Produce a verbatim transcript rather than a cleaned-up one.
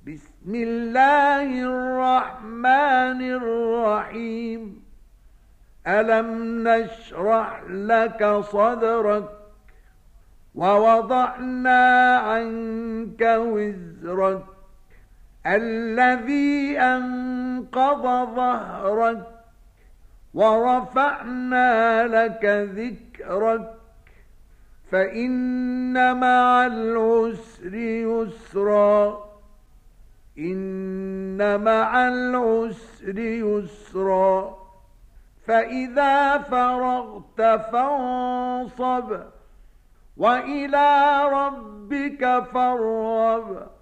بسم الله الرحمن الرحيم ألم نشرح لك صدرك ووضعنا عنك وزرك الذي أنقض ظهرك ورفعنا لك ذكرك فإن مع العسر يسرا إن مع العسر يسرا فإذا فرغت فانصب وإلى ربك فارغب